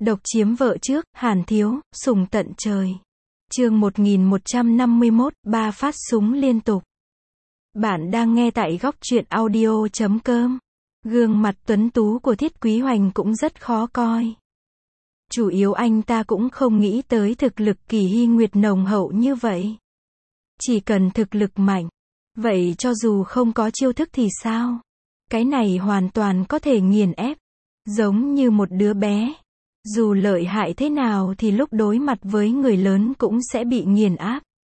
Độc chiếm vợ trước, Hàn Thiếu, sủng tận trời. Chương 1151, 3 phát súng liên tục. Bạn đang nghe tại góc truyện audio.com. Gương mặt tuấn tú của Thiết Quý Hoành cũng rất khó coi. Chủ yếu anh ta cũng không nghĩ tới thực lực Kỳ Hy Nguyệt nồng hậu như vậy. Chỉ cần thực lực mạnh. Vậy cho dù không có chiêu thức thì sao? Cái này hoàn toàn có thể nghiền ép. Giống như một đứa bé. Dù lợi hại thế nào thì lúc đối mặt với người lớn cũng sẽ bị nghiền áp.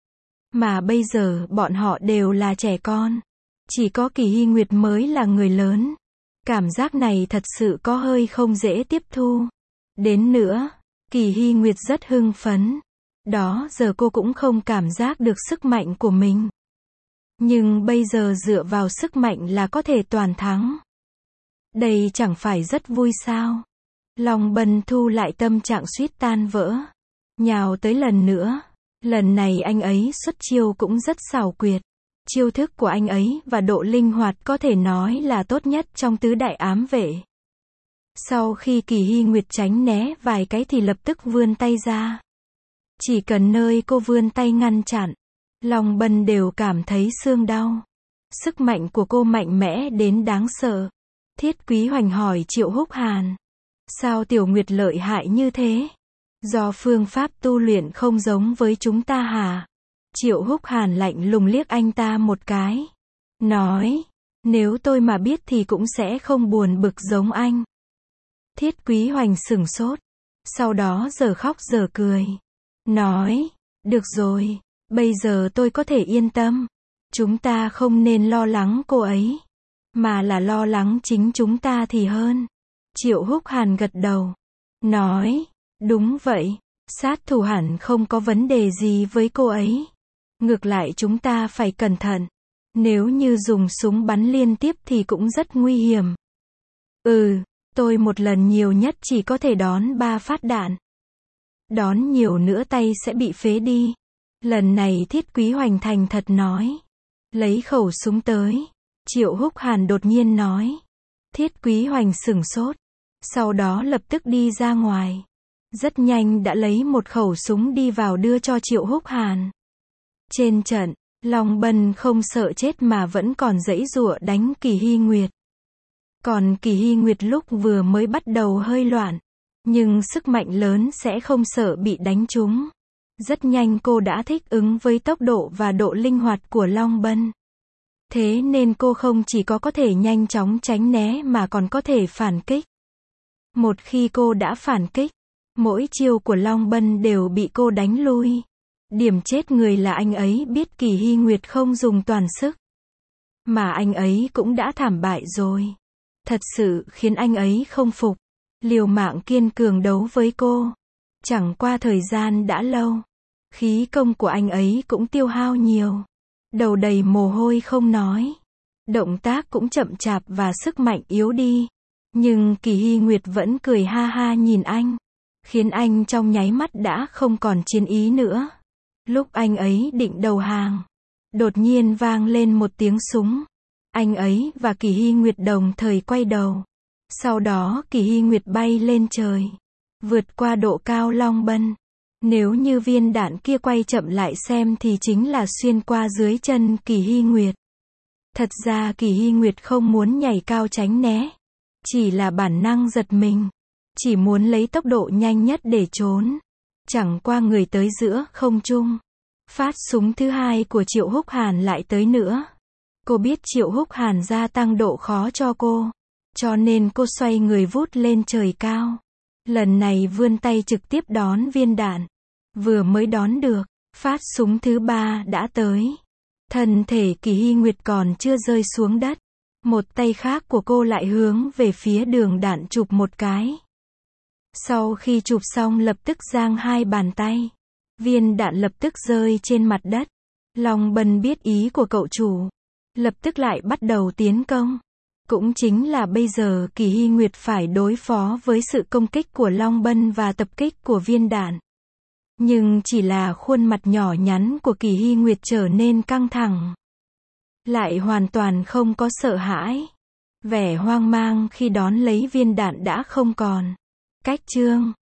Mà bây giờ bọn họ đều là trẻ con. Chỉ có Kỳ Hy Nguyệt mới là người lớn. Cảm giác này thật sự có hơi không dễ tiếp thu. Đến nữa, Kỳ Hy Nguyệt rất hưng phấn. Đó giờ cô cũng không cảm giác được sức mạnh của mình. Nhưng bây giờ dựa vào sức mạnh là có thể toàn thắng. Đây chẳng phải rất vui sao? Long Bân thu lại tâm trạng suýt tan vỡ. Nhào tới lần nữa. Lần này anh ấy xuất chiêu cũng rất xảo quyệt. Chiêu thức của anh ấy và độ linh hoạt có thể nói là tốt nhất trong tứ đại ám vệ. Sau khi Kỳ Hy Nguyệt tránh né vài cái thì lập tức vươn tay ra. Chỉ cần nơi cô vươn tay ngăn chặn, Long Bân đều cảm thấy xương đau. Sức mạnh của cô mạnh mẽ đến đáng sợ. Thiết Quý Hoành hỏi Triệu Húc Hàn. Sao Tiểu Nguyệt lợi hại như thế? Do phương pháp tu luyện không giống với chúng ta hả? Triệu Húc Hàn lạnh lùng liếc anh ta một cái. Nói, nếu tôi mà biết thì cũng sẽ không buồn bực giống anh. Thiết Quý Hoành sửng sốt. Sau đó giờ khóc giờ cười. Nói, được rồi, bây giờ tôi có thể yên tâm. Chúng ta không nên lo lắng cô ấy. Mà là lo lắng chính chúng ta thì hơn. Triệu Húc Hàn gật đầu. Nói, đúng vậy, sát thủ hẳn không có vấn đề gì với cô ấy. Ngược lại chúng ta phải cẩn thận. Nếu như dùng súng bắn liên tiếp thì cũng rất nguy hiểm. Tôi một lần nhiều nhất chỉ có thể đón 3 phát đạn. Đón nhiều nữa tay sẽ bị phế đi. Lần này Thiết Quý Hoành thành thật nói. Lấy khẩu súng tới. Triệu Húc Hàn đột nhiên nói. Thiết Quý Hoành sửng sốt. Sau đó lập tức đi ra ngoài. Rất nhanh đã lấy một khẩu súng đi vào đưa cho Triệu Húc Hàn. Trên trận, Long Bân không sợ chết mà vẫn còn giãy giụa đánh Kỳ Hy Nguyệt. Còn Kỳ Hy Nguyệt lúc vừa mới bắt đầu hơi loạn. Nhưng sức mạnh lớn sẽ không sợ bị đánh trúng. Rất nhanh cô đã thích ứng với tốc độ và độ linh hoạt của Long Bân. Thế nên cô không chỉ có thể nhanh chóng tránh né mà còn có thể phản kích. Một khi cô đã phản kích, mỗi chiêu của Long Bân đều bị cô đánh lui. Điểm chết người là anh ấy biết Kỳ Hy Nguyệt không dùng toàn sức. Mà anh ấy cũng đã thảm bại rồi. Thật sự khiến anh ấy không phục. Liều mạng kiên cường đấu với cô. Chẳng qua thời gian đã lâu. Khí công của anh ấy cũng tiêu hao nhiều. Đầu đầy mồ hôi không nói. Động tác cũng chậm chạp và sức mạnh yếu đi. Nhưng Kỳ Hy Nguyệt vẫn cười ha ha nhìn anh. Khiến anh trong nháy mắt đã không còn chiến ý nữa. Lúc anh ấy định đầu hàng. Đột nhiên vang lên một tiếng súng. Anh ấy và Kỳ Hy Nguyệt đồng thời quay đầu. Sau đó Kỳ Hy Nguyệt bay lên trời. Vượt qua độ cao Long Bân. Nếu như viên đạn kia quay chậm lại xem thì chính là xuyên qua dưới chân Kỳ Hy Nguyệt. Thật ra Kỳ Hy Nguyệt không muốn nhảy cao tránh né. Chỉ là bản năng giật mình. Chỉ muốn lấy tốc độ nhanh nhất để trốn. Chẳng qua người tới giữa không trung. Phát súng thứ hai của Triệu Húc Hàn lại tới nữa. Cô biết Triệu Húc Hàn gia tăng độ khó cho cô. Cho nên cô xoay người vút lên trời cao. Lần này vươn tay trực tiếp đón viên đạn. Vừa mới đón được, phát súng thứ 3 đã tới. Thân thể Kỳ Hy Nguyệt còn chưa rơi xuống đất. Một tay khác của cô lại hướng về phía đường đạn chụp một cái. Sau khi chụp xong lập tức giang hai bàn tay. Viên đạn lập tức rơi trên mặt đất. Long Bân biết ý của cậu chủ. Lập tức lại bắt đầu tiến công. Cũng chính là bây giờ Kỳ Hy Nguyệt phải đối phó với sự công kích của Long Bân và tập kích của viên đạn. Nhưng chỉ là khuôn mặt nhỏ nhắn của Kỳ Hy Nguyệt trở nên căng thẳng. Lại hoàn toàn không có sợ hãi. Vẻ hoang mang khi đón lấy viên đạn đã không còn. Cách chương